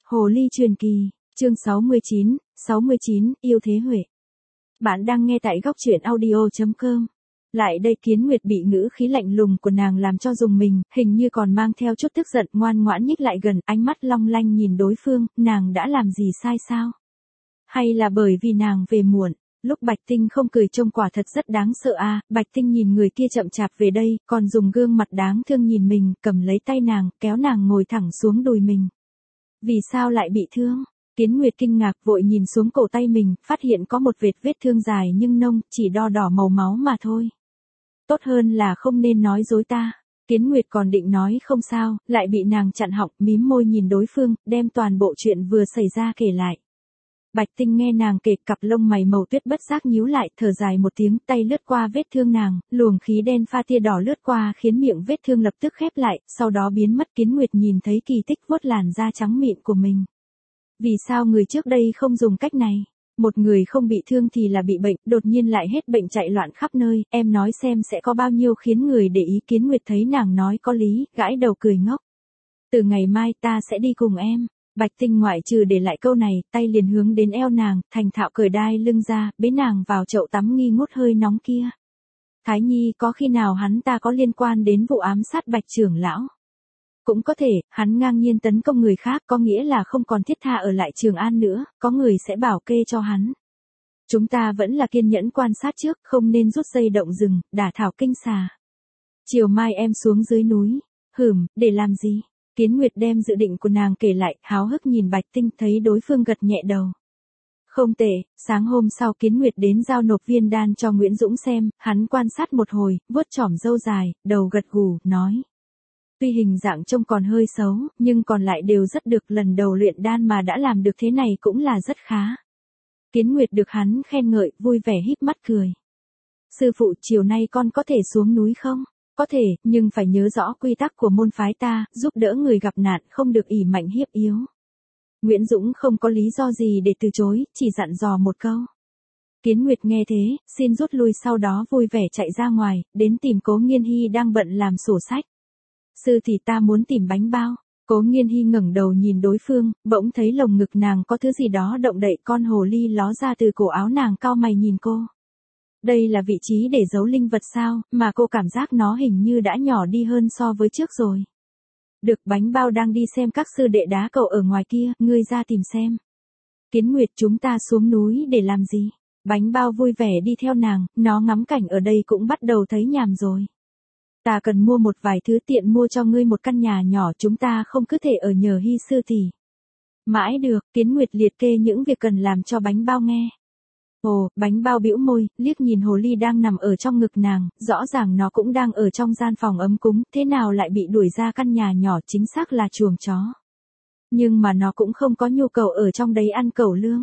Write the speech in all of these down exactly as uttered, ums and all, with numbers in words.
Hồ ly truyền kỳ, chương sáu mươi chín, sáu mươi chín, yêu thế Huệ. Bạn đang nghe tại góc truyện audio chấm com. Lại đây Kiến Nguyệt bị ngữ khí lạnh lùng của nàng làm cho rùng mình, hình như còn mang theo chút tức giận, ngoan ngoãn nhích lại gần, ánh mắt long lanh nhìn đối phương, nàng đã làm gì sai sao? Hay là bởi vì nàng về muộn? Lúc Bạch Tinh không cười trông quả thật rất đáng sợ a. À, Bạch Tinh nhìn người kia chậm chạp về đây, còn dùng gương mặt đáng thương nhìn mình, cầm lấy tay nàng, kéo nàng ngồi thẳng xuống đùi mình. Vì sao lại bị thương? Kiến Nguyệt kinh ngạc vội nhìn xuống cổ tay mình, phát hiện có một vệt vết thương dài nhưng nông, chỉ đo đỏ màu máu mà thôi. Tốt hơn là không nên nói dối ta. Kiến Nguyệt còn định nói không sao, lại bị nàng chặn họng, mím môi nhìn đối phương, đem toàn bộ chuyện vừa xảy ra kể lại. Bạch Tinh nghe nàng kể, cặp lông mày màu tuyết bất giác nhíu lại, thở dài một tiếng, tay lướt qua vết thương nàng, luồng khí đen pha tia đỏ lướt qua khiến miệng vết thương lập tức khép lại, sau đó biến mất. Kiến Nguyệt nhìn thấy kỳ tích vuốt làn da trắng mịn của mình. Vì sao người trước đây không dùng cách này? Một người không bị thương thì là bị bệnh, đột nhiên lại hết bệnh chạy loạn khắp nơi, em nói xem sẽ có bao nhiêu khiến người để ý. Kiến Nguyệt thấy nàng nói có lý, gãi đầu cười ngốc. Từ ngày mai ta sẽ đi cùng em. Bạch Tinh ngoại trừ để lại câu này, tay liền hướng đến eo nàng, thành thạo cởi đai lưng ra, bế nàng vào chậu tắm nghi ngút hơi nóng kia. Thái Nhi, có khi nào hắn ta có liên quan đến vụ ám sát Bạch trưởng lão? Cũng có thể, hắn ngang nhiên tấn công người khác, có nghĩa là không còn thiết tha ở lại Trường An nữa, có người sẽ bảo kê cho hắn. Chúng ta vẫn là kiên nhẫn quan sát trước, không nên rút dây động rừng, đả thảo kinh xà. Chiều mai em xuống dưới núi. Hửm, để làm gì? Kiến Nguyệt đem dự định của nàng kể lại, háo hức nhìn Bạch Tinh, thấy đối phương gật nhẹ đầu. Không tệ, sáng hôm sau Kiến Nguyệt đến giao nộp viên đan cho Nguyễn Dũng xem, hắn quan sát một hồi, vuốt chỏm râu dài, đầu gật gù, nói. Tuy hình dạng trông còn hơi xấu, nhưng còn lại đều rất được, lần đầu luyện đan mà đã làm được thế này cũng là rất khá. Kiến Nguyệt được hắn khen ngợi, vui vẻ híp mắt cười. Sư phụ, chiều nay con có thể xuống núi không? Có thể, nhưng phải nhớ rõ quy tắc của môn phái ta, giúp đỡ người gặp nạn, không được ỷ mạnh hiếp yếu. Nguyễn Dũng không có lý do gì để từ chối, chỉ dặn dò một câu. Kiến Nguyệt nghe thế, xin rút lui, sau đó vui vẻ chạy ra ngoài, đến tìm Cố Nghiên Hy đang bận làm sổ sách. Sư thì ta muốn tìm bánh bao. Cố Nghiên Hy ngẩng đầu nhìn đối phương, bỗng thấy lồng ngực nàng có thứ gì đó động đậy, con hồ ly ló ra từ cổ áo nàng, cau mày nhìn cô. Đây là vị trí để giấu linh vật sao, mà cô cảm giác nó hình như đã nhỏ đi hơn so với trước rồi. Được, bánh bao đang đi xem các sư đệ đá cầu ở ngoài kia, ngươi ra tìm xem. Kiến Nguyệt, chúng ta xuống núi để làm gì? Bánh bao vui vẻ đi theo nàng, nó ngắm cảnh ở đây cũng bắt đầu thấy nhàm rồi. Ta cần mua một vài thứ, tiện mua cho ngươi một căn nhà nhỏ, chúng ta không cứ thể ở nhờ Hy sư tỷ. Mãi được, Kiến Nguyệt liệt kê những việc cần làm cho bánh bao nghe. Ồ, bánh bao bĩu môi, liếc nhìn hồ ly đang nằm ở trong ngực nàng, rõ ràng nó cũng đang ở trong gian phòng ấm cúng, thế nào lại bị đuổi ra căn nhà nhỏ, chính xác là chuồng chó. Nhưng mà nó cũng không có nhu cầu ở trong đấy ăn cẩu lương.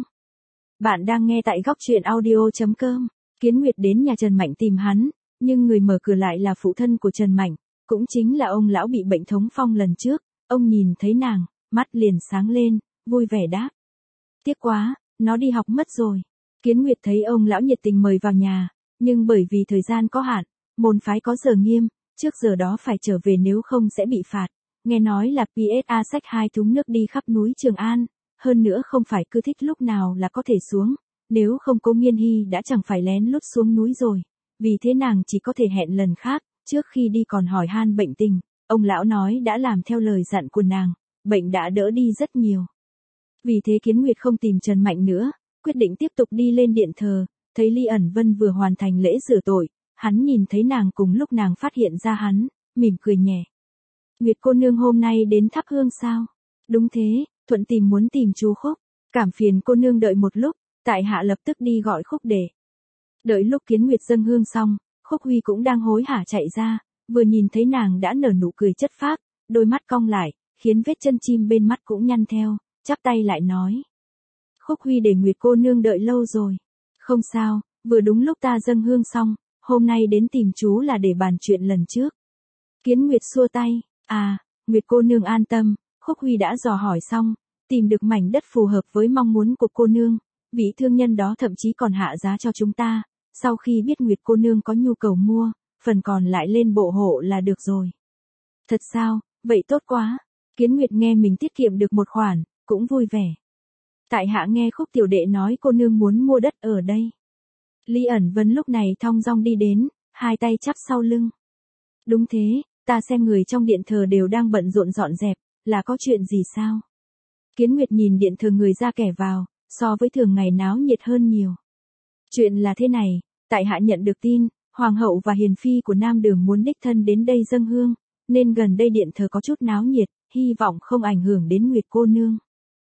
Bạn đang nghe tại góc truyện audio chấm com. Kiến Nguyệt đến nhà Trần Mạnh tìm hắn, nhưng người mở cửa lại là phụ thân của Trần Mạnh, cũng chính là ông lão bị bệnh thống phong lần trước. Ông nhìn thấy nàng, mắt liền sáng lên, vui vẻ đáp. Tiếc quá, nó đi học mất rồi. Kiến Nguyệt thấy ông lão nhiệt tình mời vào nhà, nhưng bởi vì thời gian có hạn, môn phái có giờ nghiêm, trước giờ đó phải trở về nếu không sẽ bị phạt. Nghe nói là pê ét a xách hai thúng nước đi khắp núi Trường An, hơn nữa không phải cứ thích lúc nào là có thể xuống, nếu không Cố Nghiên Hy đã chẳng phải lén lút xuống núi rồi. Vì thế nàng chỉ có thể hẹn lần khác, trước khi đi còn hỏi han bệnh tình, ông lão nói đã làm theo lời dặn của nàng, bệnh đã đỡ đi rất nhiều. Vì thế Kiến Nguyệt không tìm Trần Mạnh nữa, quyết định tiếp tục đi lên điện thờ, thấy Ly ẩn Vân vừa hoàn thành lễ rửa tội, hắn nhìn thấy nàng cùng lúc nàng phát hiện ra hắn, mỉm cười nhẹ. Nguyệt cô nương hôm nay đến thắp hương sao? Đúng thế, thuận tìm muốn tìm chú Khúc, cảm phiền cô nương đợi một lúc, tại hạ lập tức đi gọi Khúc để. Đợi lúc Kiến Nguyệt dâng hương xong, Khúc Huy cũng đang hối hả chạy ra, vừa nhìn thấy nàng đã nở nụ cười chất phác, đôi mắt cong lại, khiến vết chân chim bên mắt cũng nhăn theo, chắp tay lại nói. Khúc Huy để Nguyệt cô nương đợi lâu rồi. Không sao, vừa đúng lúc ta dâng hương xong, hôm nay đến tìm chú là để bàn chuyện lần trước. Kiến Nguyệt xua tay, à, Nguyệt cô nương an tâm, Khúc Huy đã dò hỏi xong, tìm được mảnh đất phù hợp với mong muốn của cô nương, vị thương nhân đó thậm chí còn hạ giá cho chúng ta, sau khi biết Nguyệt cô nương có nhu cầu mua, phần còn lại lên bộ hộ là được rồi. Thật sao, vậy tốt quá. Kiến Nguyệt nghe mình tiết kiệm được một khoản, cũng vui vẻ. Tại hạ nghe Khúc tiểu đệ nói cô nương muốn mua đất ở đây. Lý ẩn vân lúc này thong dong đi đến, hai tay chắp sau lưng. Đúng thế, ta xem người trong điện thờ đều đang bận rộn dọn dẹp, là có chuyện gì sao? Kiến Nguyệt nhìn điện thờ người ra kẻ vào, so với thường ngày náo nhiệt hơn nhiều. Chuyện là thế này, tại hạ nhận được tin, Hoàng hậu và hiền phi của Nam Đường muốn đích thân đến đây dâng hương, nên gần đây điện thờ có chút náo nhiệt, hy vọng không ảnh hưởng đến Nguyệt cô nương.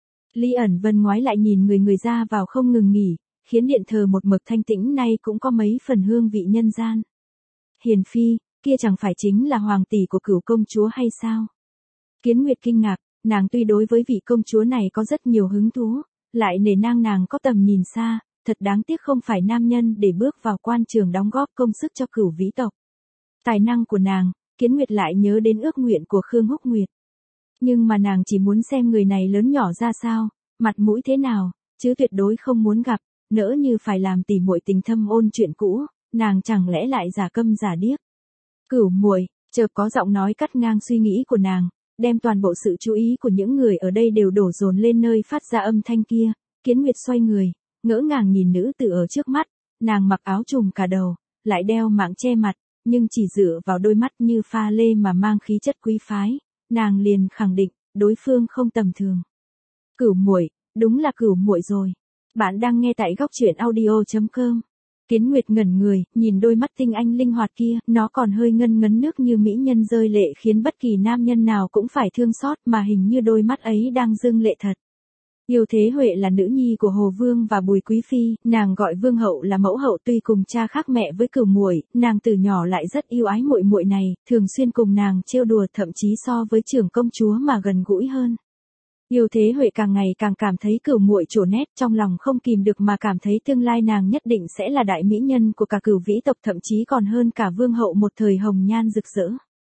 Lý ẩn vân ngoái lại nhìn người người ra vào không ngừng nghỉ, khiến điện thờ một mực thanh tĩnh nay cũng có mấy phần hương vị nhân gian. Hiền phi, kia chẳng phải chính là hoàng tỷ của Cửu công chúa hay sao? Kiến Nguyệt kinh ngạc, nàng tuy đối với vị công chúa này có rất nhiều hứng thú, lại nể nang nàng có tầm nhìn xa, thật đáng tiếc không phải nam nhân để bước vào quan trường đóng góp công sức cho Cửu Vĩ tộc. Tài năng của nàng, Kiến Nguyệt lại nhớ đến ước nguyện của Khương Húc Nguyệt. Nhưng mà nàng chỉ muốn xem người này lớn nhỏ ra sao, mặt mũi thế nào, chứ tuyệt đối không muốn gặp, nỡ như phải làm tỉ muội tình thâm ôn chuyện cũ, nàng chẳng lẽ lại giả câm giả điếc. Cửu muội, chợt có giọng nói cắt ngang suy nghĩ của nàng, đem toàn bộ sự chú ý của những người ở đây đều đổ dồn lên nơi phát ra âm thanh kia. Kiến Nguyệt xoay người, ngỡ ngàng nhìn nữ tử ở trước mắt, nàng mặc áo trùm cả đầu, lại đeo mạng che mặt, nhưng chỉ dựa vào đôi mắt như pha lê mà mang khí chất quý phái, nàng liền khẳng định, đối phương không tầm thường. Cửu muội, đúng là Cửu muội rồi. Bạn đang nghe tại góc truyện audio chấm com. Kiến Nguyệt ngẩn người, nhìn đôi mắt tinh anh linh hoạt kia, nó còn hơi ngân ngấn nước như mỹ nhân rơi lệ khiến bất kỳ nam nhân nào cũng phải thương xót, mà hình như đôi mắt ấy đang rưng lệ thật. Yêu Thế Huệ là nữ nhi của Hồ Vương và Bùi Quý Phi, nàng gọi Vương hậu là mẫu hậu, tuy cùng cha khác mẹ với Cửu muội, nàng từ nhỏ lại rất yêu ái muội muội này, thường xuyên cùng nàng trêu đùa, thậm chí so với trưởng công chúa mà gần gũi hơn. Yêu Thế Huệ càng ngày càng cảm thấy Cửu muội trổ nét, trong lòng không kìm được mà cảm thấy tương lai nàng nhất định sẽ là đại mỹ nhân của cả Cửu Vĩ tộc, thậm chí còn hơn cả Vương hậu một thời hồng nhan rực rỡ.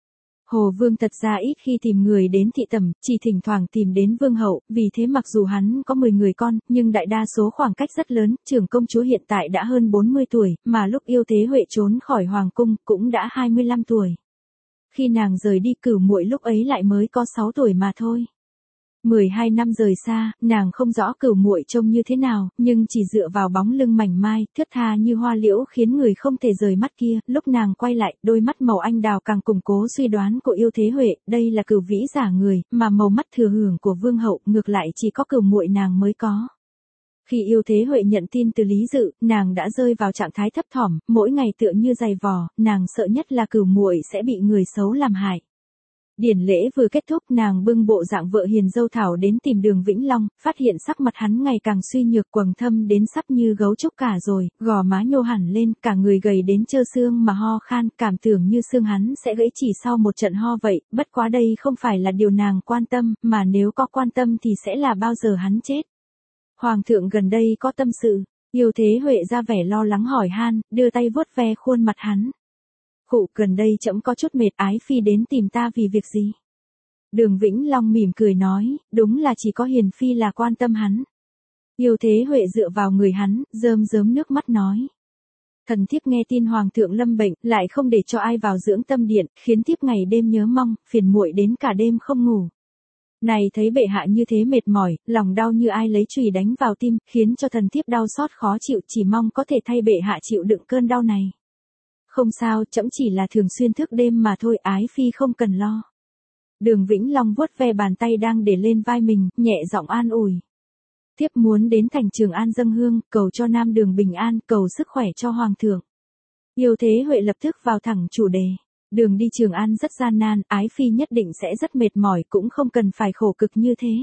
Hồ Vương thật ra ít khi tìm người đến thị tẩm, chỉ thỉnh thoảng tìm đến Vương hậu, vì thế mặc dù hắn có mười người con, nhưng đại đa số khoảng cách rất lớn, trưởng công chúa hiện tại đã hơn bốn mươi tuổi, mà lúc Yêu Thế Huệ trốn khỏi hoàng cung cũng đã hai mươi lăm tuổi. Khi nàng rời đi, Cửu muội lúc ấy lại mới có sáu tuổi mà thôi. mười hai năm rời xa, nàng không rõ Cửu muội trông như thế nào, nhưng chỉ dựa vào bóng lưng mảnh mai, thướt tha như hoa liễu khiến người không thể rời mắt kia, lúc nàng quay lại, đôi mắt màu anh đào càng củng cố suy đoán của Yêu Thế Huệ, đây là Cửu Vĩ giả người, mà màu mắt thừa hưởng của Vương hậu, ngược lại chỉ có Cửu muội nàng mới có. Khi Yêu Thế Huệ nhận tin từ Lý Dự, nàng đã rơi vào trạng thái thấp thỏm, mỗi ngày tựa như giày vò, nàng sợ nhất là Cửu muội sẽ bị người xấu làm hại. Điển lễ vừa kết thúc, nàng bưng bộ dạng vợ hiền dâu thảo đến tìm Đường Vĩnh Long, phát hiện sắc mặt hắn ngày càng suy nhược, quầng thâm đến sắp như gấu trúc cả rồi, gò má nhô hẳn lên, cả người gầy đến trơ xương mà ho khan, cảm tưởng như xương hắn sẽ gãy chỉ sau một trận ho vậy, bất quá đây không phải là điều nàng quan tâm, mà nếu có quan tâm thì sẽ là bao giờ hắn chết. Hoàng thượng gần đây có tâm sự. Yêu Thế Huệ ra vẻ lo lắng hỏi han, đưa tay vuốt ve khuôn mặt hắn. Cụ, gần đây trẫm có chút mệt, ái phi đến tìm ta vì việc gì? Đường Vĩnh Long mỉm cười nói, đúng là chỉ có hiền phi là quan tâm hắn. Yêu Thế Huệ dựa vào người hắn, rơm rớm nước mắt nói. Thần thiếp nghe tin hoàng thượng lâm bệnh, lại không để cho ai vào dưỡng tâm điện, khiến thiếp ngày đêm nhớ mong, phiền muội đến cả đêm không ngủ. Này thấy bệ hạ như thế mệt mỏi, lòng đau như ai lấy chùy đánh vào tim, khiến cho thần thiếp đau xót khó chịu, chỉ mong có thể thay bệ hạ chịu đựng cơn đau này. Không sao, trẫm chỉ là thường xuyên thức đêm mà thôi, ái phi không cần lo. Đường Vĩnh Long vuốt ve bàn tay đang để lên vai mình, nhẹ giọng an ủi. Thiếp muốn đến thành Trường An dâng hương, cầu cho Nam Đường bình an, cầu sức khỏe cho hoàng thượng. Yêu Thế Huệ lập tức vào thẳng chủ đề. Đường đi Trường An rất gian nan, ái phi nhất định sẽ rất mệt mỏi, cũng không cần phải khổ cực như thế.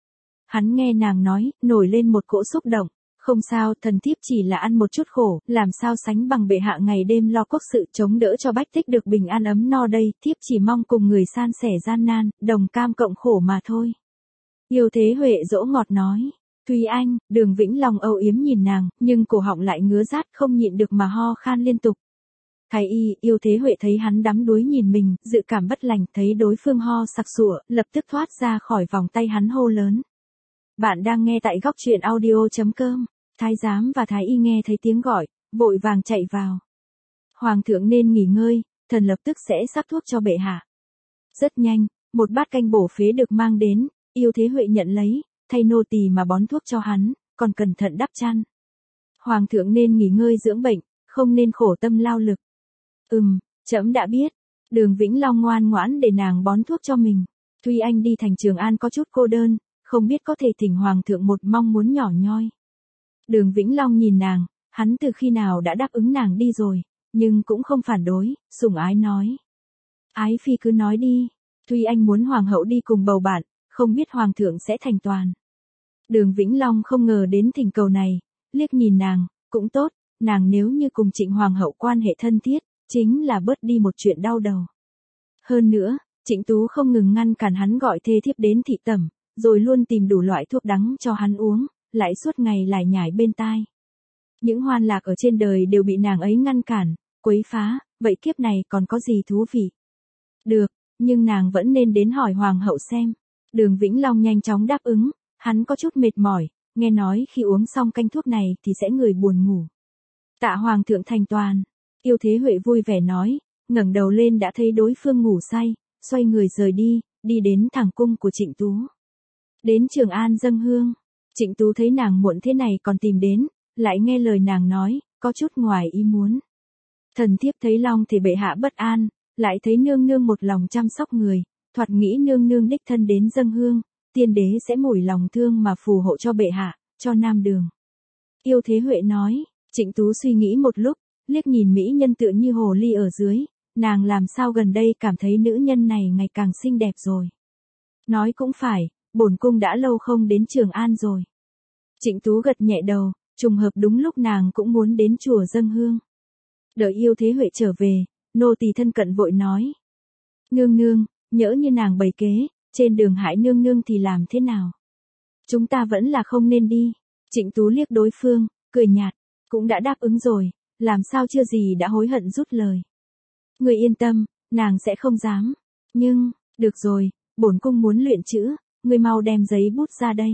Hắn nghe nàng nói, nổi lên một cỗ xúc động. Không sao, thần thiếp chỉ là ăn một chút khổ, làm sao sánh bằng bệ hạ ngày đêm lo quốc sự chống đỡ cho bách tích được bình an ấm no đây, thiếp chỉ mong cùng người san sẻ gian nan, đồng cam cộng khổ mà thôi. Yêu Thế Huệ dỗ ngọt nói. Thùy Anh, Đường Vĩnh Long âu yếm nhìn nàng, nhưng cổ họng lại ngứa rát, không nhịn được mà ho khan liên tục. Thái y, Yêu Thế Huệ thấy hắn đắm đuối nhìn mình, dự cảm bất lành, thấy đối phương ho sặc sụa, lập tức thoát ra khỏi vòng tay hắn hô lớn. Bạn đang nghe tại góc truyện audio chấm com. Thái giám và thái y nghe thấy tiếng gọi, vội vàng chạy vào. Hoàng thượng nên nghỉ ngơi, thần lập tức sẽ sắc thuốc cho bệ hạ. Rất nhanh, một bát canh bổ phế được mang đến, Yêu Thế Huệ nhận lấy, thay nô tỳ mà bón thuốc cho hắn, còn cẩn thận đắp chăn. Hoàng thượng nên nghỉ ngơi dưỡng bệnh, không nên khổ tâm lao lực. Ừm, trẫm đã biết. Đường Vĩnh Long ngoan ngoãn để nàng bón thuốc cho mình. Tuy anh đi thành Trường An có chút cô đơn, không biết có thể thỉnh Hoàng thượng một mong muốn nhỏ nhoi. Đường Vĩnh Long nhìn nàng, hắn từ khi nào đã đáp ứng nàng đi rồi, nhưng cũng không phản đối, sủng ái nói. Ái phi cứ nói đi, tuy anh muốn Hoàng hậu đi cùng bầu bạn, không biết Hoàng thượng sẽ thành toàn. Đường Vĩnh Long không ngờ đến thỉnh cầu này, liếc nhìn nàng, cũng tốt, nàng nếu như cùng Trịnh Hoàng hậu quan hệ thân thiết, chính là bớt đi một chuyện đau đầu. Hơn nữa, Trịnh Tú không ngừng ngăn cản hắn gọi thê thiếp đến thị tẩm, rồi luôn tìm đủ loại thuốc đắng cho hắn uống, lại suốt ngày lải nhải bên tai. Những hoan lạc ở trên đời đều bị nàng ấy ngăn cản, quấy phá, vậy kiếp này còn có gì thú vị? Được, nhưng nàng vẫn nên đến hỏi Hoàng hậu xem. Đường Vĩnh Long nhanh chóng đáp ứng, hắn có chút mệt mỏi, nghe nói khi uống xong canh thuốc này thì sẽ người buồn ngủ. Tạ Hoàng thượng thành toàn, Yêu Thế Huệ vui vẻ nói, ngẩng đầu lên đã thấy đối phương ngủ say, xoay người rời đi, đi đến thẳng cung của Trịnh Tú. Đến Trường An dâng hương, Trịnh Tú thấy nàng muộn thế này còn tìm đến, lại nghe lời nàng nói, có chút ngoài ý muốn. Thần thiếp thấy Long thì bệ hạ bất an, lại thấy nương nương một lòng chăm sóc người, thoạt nghĩ nương nương đích thân đến dâng hương, tiên đế sẽ mủi lòng thương mà phù hộ cho bệ hạ, cho nam đường. Yêu Thế Huệ nói, Trịnh Tú suy nghĩ một lúc, liếc nhìn mỹ nhân tựa như hồ ly ở dưới, nàng làm sao gần đây cảm thấy nữ nhân này ngày càng xinh đẹp rồi. Nói cũng phải, bổn cung đã lâu không đến Trường An rồi. Trịnh Tú gật nhẹ đầu, trùng hợp đúng lúc nàng cũng muốn đến chùa dâng hương. Đợi Yêu Thế Huệ trở về, nô tỳ thân cận vội nói. Nương nương, nhỡ như nàng bày kế, trên đường hại nương nương thì làm thế nào? Chúng ta vẫn là không nên đi. Trịnh Tú liếc đối phương, cười nhạt, cũng đã đáp ứng rồi, làm sao chưa gì đã hối hận rút lời. Người yên tâm, nàng sẽ không dám. Nhưng, được rồi, bổn cung muốn luyện chữ, người mau đem giấy bút ra đây.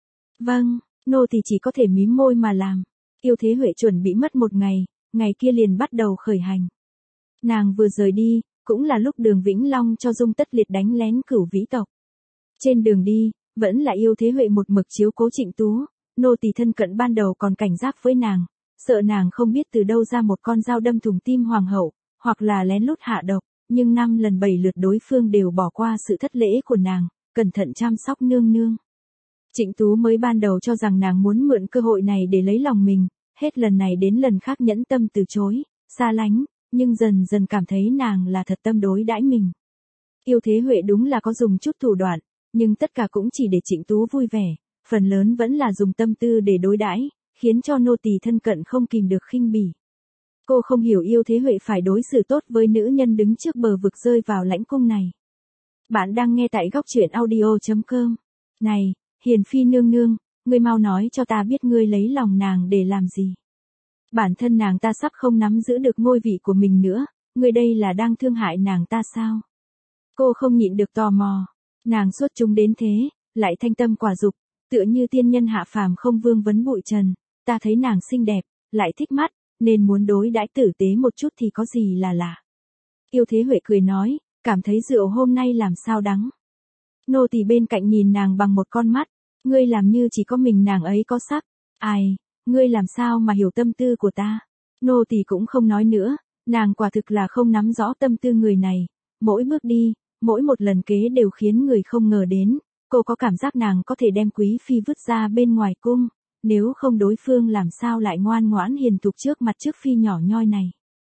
Vâng, nô tỳ chỉ có thể mím môi mà làm. Yêu Thế Huệ chuẩn bị mất một ngày, ngày kia liền bắt đầu khởi hành. Nàng vừa rời đi, cũng là lúc Đường Vĩnh Long cho Dung Tất Liệt đánh lén Cửu Vĩ tộc. Trên đường đi, vẫn là Yêu Thế Huệ một mực chiếu cố Trịnh Tú, nô tỳ thân cận ban đầu còn cảnh giác với nàng, sợ nàng không biết từ đâu ra một con dao đâm thủng tim hoàng hậu, hoặc là lén lút hạ độc, nhưng năm lần bảy lượt đối phương đều bỏ qua sự thất lễ của nàng, cẩn thận chăm sóc nương nương. Trịnh Tú mới ban đầu cho rằng nàng muốn mượn cơ hội này để lấy lòng mình, hết lần này đến lần khác nhẫn tâm từ chối, xa lánh, nhưng dần dần cảm thấy nàng là thật tâm đối đãi mình. Yêu Thế Huệ đúng là có dùng chút thủ đoạn, nhưng tất cả cũng chỉ để Trịnh Tú vui vẻ, phần lớn vẫn là dùng tâm tư để đối đãi, khiến cho nô tỳ thân cận không kìm được khinh bỉ. Cô không hiểu Yêu Thế Huệ phải đối xử tốt với nữ nhân đứng trước bờ vực rơi vào lãnh cung này. Bạn đang nghe tại góc truyện audio chấm com. Này, Hiền Phi nương nương, ngươi mau nói cho ta biết ngươi lấy lòng nàng để làm gì. Bản thân nàng ta sắp không nắm giữ được ngôi vị của mình nữa, ngươi đây là đang thương hại nàng ta sao? Cô không nhịn được tò mò, nàng xuất chúng đến thế, lại thanh tâm quả dục, tựa như tiên nhân hạ phàm không vương vấn bụi trần, ta thấy nàng xinh đẹp, lại thích mắt, nên muốn đối đãi tử tế một chút thì có gì là lạ. Yêu Thế Huệ cười nói, cảm thấy rượu hôm nay làm sao đắng. Nô tỳ bên cạnh nhìn nàng bằng một con mắt, ngươi làm như chỉ có mình nàng ấy có sắc, ai, ngươi làm sao mà hiểu tâm tư của ta. Nô tỳ cũng không nói nữa, nàng quả thực là không nắm rõ tâm tư người này, mỗi bước đi, mỗi một lần kế đều khiến người không ngờ đến, cô có cảm giác nàng có thể đem quý phi vứt ra bên ngoài cung, nếu không đối phương làm sao lại ngoan ngoãn hiền thục trước mặt trước phi nhỏ nhoi này.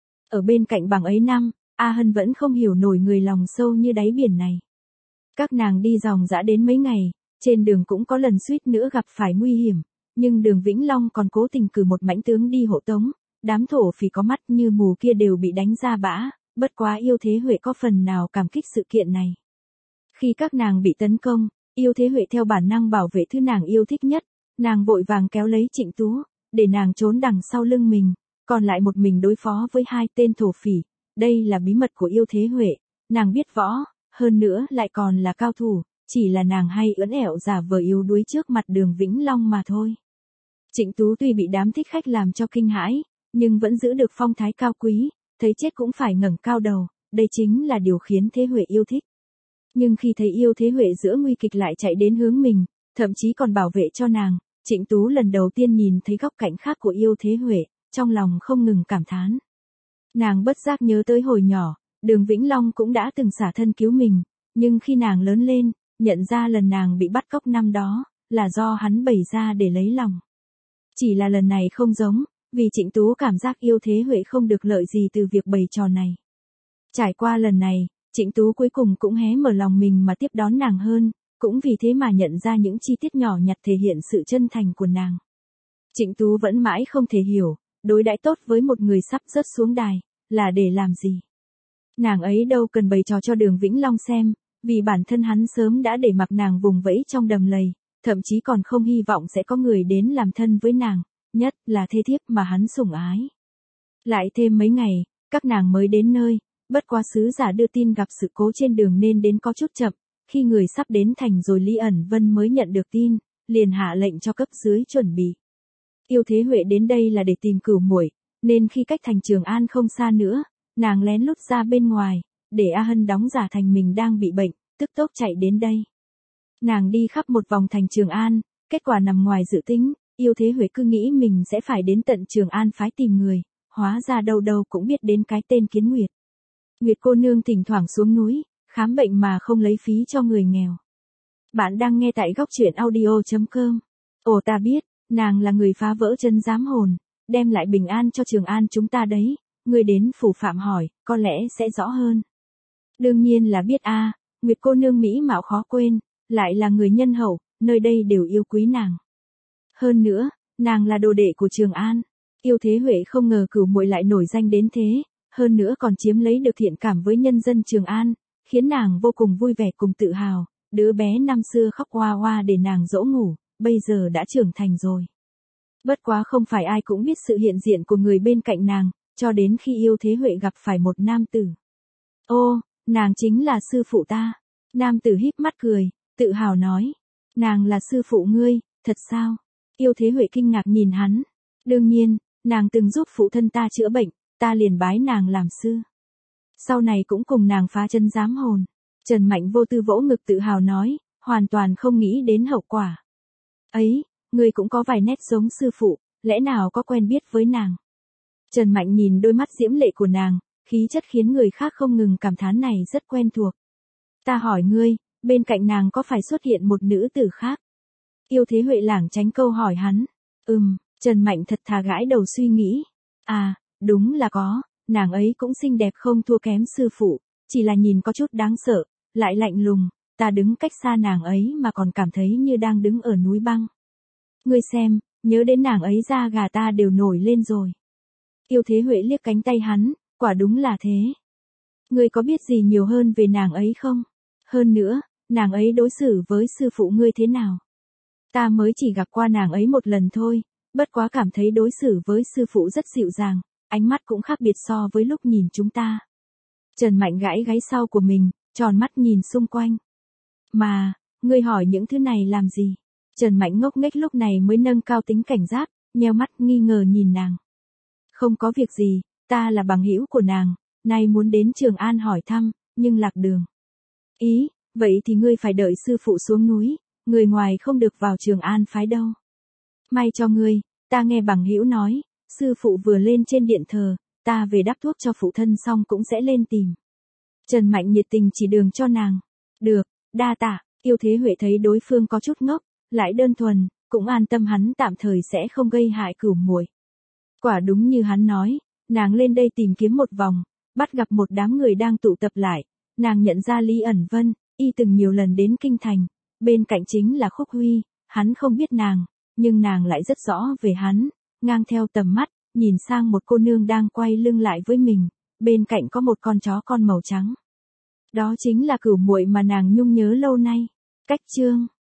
Ở bên cạnh bằng ấy năm, A Hân vẫn không hiểu nổi người lòng sâu như đáy biển này. Các nàng đi dòng dã đến mấy ngày, trên đường cũng có lần suýt nữa gặp phải nguy hiểm, nhưng Đường Vĩnh Long còn cố tình cử một mãnh tướng đi hộ tống, đám thổ phỉ có mắt như mù kia đều bị đánh ra bã, bất quá Yêu Thế Huệ có phần nào cảm kích sự kiện này. Khi các nàng bị tấn công, Yêu Thế Huệ theo bản năng bảo vệ thứ nàng yêu thích nhất, nàng vội vàng kéo lấy Trịnh Tú, để nàng trốn đằng sau lưng mình, còn lại một mình đối phó với hai tên thổ phỉ. Đây là bí mật của Yêu Thế Huệ, nàng biết võ, hơn nữa lại còn là cao thủ, chỉ là nàng hay ưỡn ẻo giả vờ yếu đuối trước mặt Đường Vĩnh Long mà thôi. Trịnh Tú tuy bị đám thích khách làm cho kinh hãi, nhưng vẫn giữ được phong thái cao quý, thấy chết cũng phải ngẩng cao đầu, đây chính là điều khiến Thế Huệ yêu thích. Nhưng khi thấy Yêu Thế Huệ giữa nguy kịch lại chạy đến hướng mình, thậm chí còn bảo vệ cho nàng. Trịnh Tú lần đầu tiên nhìn thấy góc cạnh khác của Yêu Thế Huệ, trong lòng không ngừng cảm thán. Nàng bất giác nhớ tới hồi nhỏ, Đường Vĩnh Long cũng đã từng xả thân cứu mình, nhưng khi nàng lớn lên, nhận ra lần nàng bị bắt cóc năm đó, là do hắn bày ra để lấy lòng. Chỉ là lần này không giống, vì Trịnh Tú cảm giác Yêu Thế Huệ không được lợi gì từ việc bày trò này. Trải qua lần này, Trịnh Tú cuối cùng cũng hé mở lòng mình mà tiếp đón nàng hơn, cũng vì thế mà nhận ra những chi tiết nhỏ nhặt thể hiện sự chân thành của nàng. Trịnh Tú vẫn mãi không thể hiểu, đối đãi tốt với một người sắp rớt xuống đài, là để làm gì. Nàng ấy đâu cần bày trò cho Đường Vĩnh Long xem, vì bản thân hắn sớm đã để mặc nàng vùng vẫy trong đầm lầy, thậm chí còn không hy vọng sẽ có người đến làm thân với nàng, nhất là thê thiếp mà hắn sủng ái. Lại thêm mấy ngày, các nàng mới đến nơi, bất quá sứ giả đưa tin gặp sự cố trên đường nên đến có chút chậm, khi người sắp đến thành rồi Lý ẩn Vân mới nhận được tin, liền hạ lệnh cho cấp dưới chuẩn bị. Yêu Thế Huệ đến đây là để tìm Cửu Muội, nên khi cách thành Trường An không xa nữa, nàng lén lút ra bên ngoài, để A Hân đóng giả thành mình đang bị bệnh, tức tốc chạy đến đây. Nàng đi khắp một vòng thành Trường An, kết quả nằm ngoài dự tính, Yêu Thế Huệ cứ nghĩ mình sẽ phải đến tận Trường An phái tìm người, hóa ra đâu đâu cũng biết đến cái tên Kiến Nguyệt. Nguyệt cô nương thỉnh thoảng xuống núi, khám bệnh mà không lấy phí cho người nghèo. Bạn đang nghe tại góc truyện audio chấm com. Ồ, ta biết, nàng là người phá vỡ chân giám hồn, đem lại bình an cho Trường An chúng ta đấy, người đến phủ phạm hỏi, có lẽ sẽ rõ hơn. Đương nhiên là biết a, à, Nguyệt cô nương mỹ mạo khó quên, lại là người nhân hậu, nơi đây đều yêu quý nàng. Hơn nữa, nàng là đồ đệ của Trường An. Yêu Thế Huệ không ngờ Cửu Muội lại nổi danh đến thế, hơn nữa còn chiếm lấy được thiện cảm với nhân dân Trường An, khiến nàng vô cùng vui vẻ cùng tự hào. Đứa bé năm xưa khóc oa oa để nàng dỗ ngủ, bây giờ đã trưởng thành rồi. Bất quá không phải ai cũng biết sự hiện diện của người bên cạnh nàng, cho đến khi Yêu Thế Huệ gặp phải một nam tử. Ô, nàng chính là sư phụ ta. Nam tử híp mắt cười, tự hào nói. Nàng là sư phụ ngươi, thật sao? Yêu Thế Huệ kinh ngạc nhìn hắn. Đương nhiên, nàng từng giúp phụ thân ta chữa bệnh, ta liền bái nàng làm sư. Sau này cũng cùng nàng phá chân giám hồn. Trần Mạnh vô tư vỗ ngực tự hào nói, hoàn toàn không nghĩ đến hậu quả. Ấy, ngươi cũng có vài nét giống sư phụ, lẽ nào có quen biết với nàng? Trần Mạnh nhìn đôi mắt diễm lệ của nàng, khí chất khiến người khác không ngừng cảm thán này rất quen thuộc. Ta hỏi ngươi, bên cạnh nàng có phải xuất hiện một nữ tử khác? Yêu Thế Huệ lảng tránh câu hỏi hắn. Ừm, Trần Mạnh thật thà gãi đầu suy nghĩ. À, đúng là có, nàng ấy cũng xinh đẹp không thua kém sư phụ, chỉ là nhìn có chút đáng sợ, lại lạnh lùng, ta đứng cách xa nàng ấy mà còn cảm thấy như đang đứng ở núi băng. Ngươi xem, nhớ đến nàng ấy da gà ta đều nổi lên rồi. Yêu Thế Huệ liếc cánh tay hắn, quả đúng là thế. Ngươi có biết gì nhiều hơn về nàng ấy không? Hơn nữa, nàng ấy đối xử với sư phụ ngươi thế nào? Ta mới chỉ gặp qua nàng ấy một lần thôi, bất quá cảm thấy đối xử với sư phụ rất dịu dàng, ánh mắt cũng khác biệt so với lúc nhìn chúng ta. Trần Mạnh gãi gáy sau của mình, tròn mắt nhìn xung quanh. Mà, ngươi hỏi những thứ này làm gì? Trần Mạnh ngốc nghếch lúc này mới nâng cao tính cảnh giác, nheo mắt nghi ngờ nhìn nàng. Không có việc gì, ta là bằng hữu của nàng, nay muốn đến Trường An hỏi thăm, nhưng lạc đường. Ý, vậy thì ngươi phải đợi sư phụ xuống núi, người ngoài không được vào Trường An phái đâu. May cho ngươi, ta nghe bằng hữu nói, sư phụ vừa lên trên điện thờ, ta về đắp thuốc cho phụ thân xong cũng sẽ lên tìm. Trần Mạnh nhiệt tình chỉ đường cho nàng. Được, đa tạ. Yêu Thế Huệ thấy đối phương có chút ngốc, lại đơn thuần, cũng an tâm hắn tạm thời sẽ không gây hại Cửu Muội. Quả đúng như hắn nói, nàng lên đây tìm kiếm một vòng, bắt gặp một đám người đang tụ tập lại, nàng nhận ra Lý ẩn Vân, y từng nhiều lần đến kinh thành, bên cạnh chính là Khúc Huy, hắn không biết nàng, nhưng nàng lại rất rõ về hắn, ngang theo tầm mắt, nhìn sang một cô nương đang quay lưng lại với mình, bên cạnh có một con chó con màu trắng. Đó chính là Cửu Muội mà nàng nhung nhớ lâu nay. Cách chương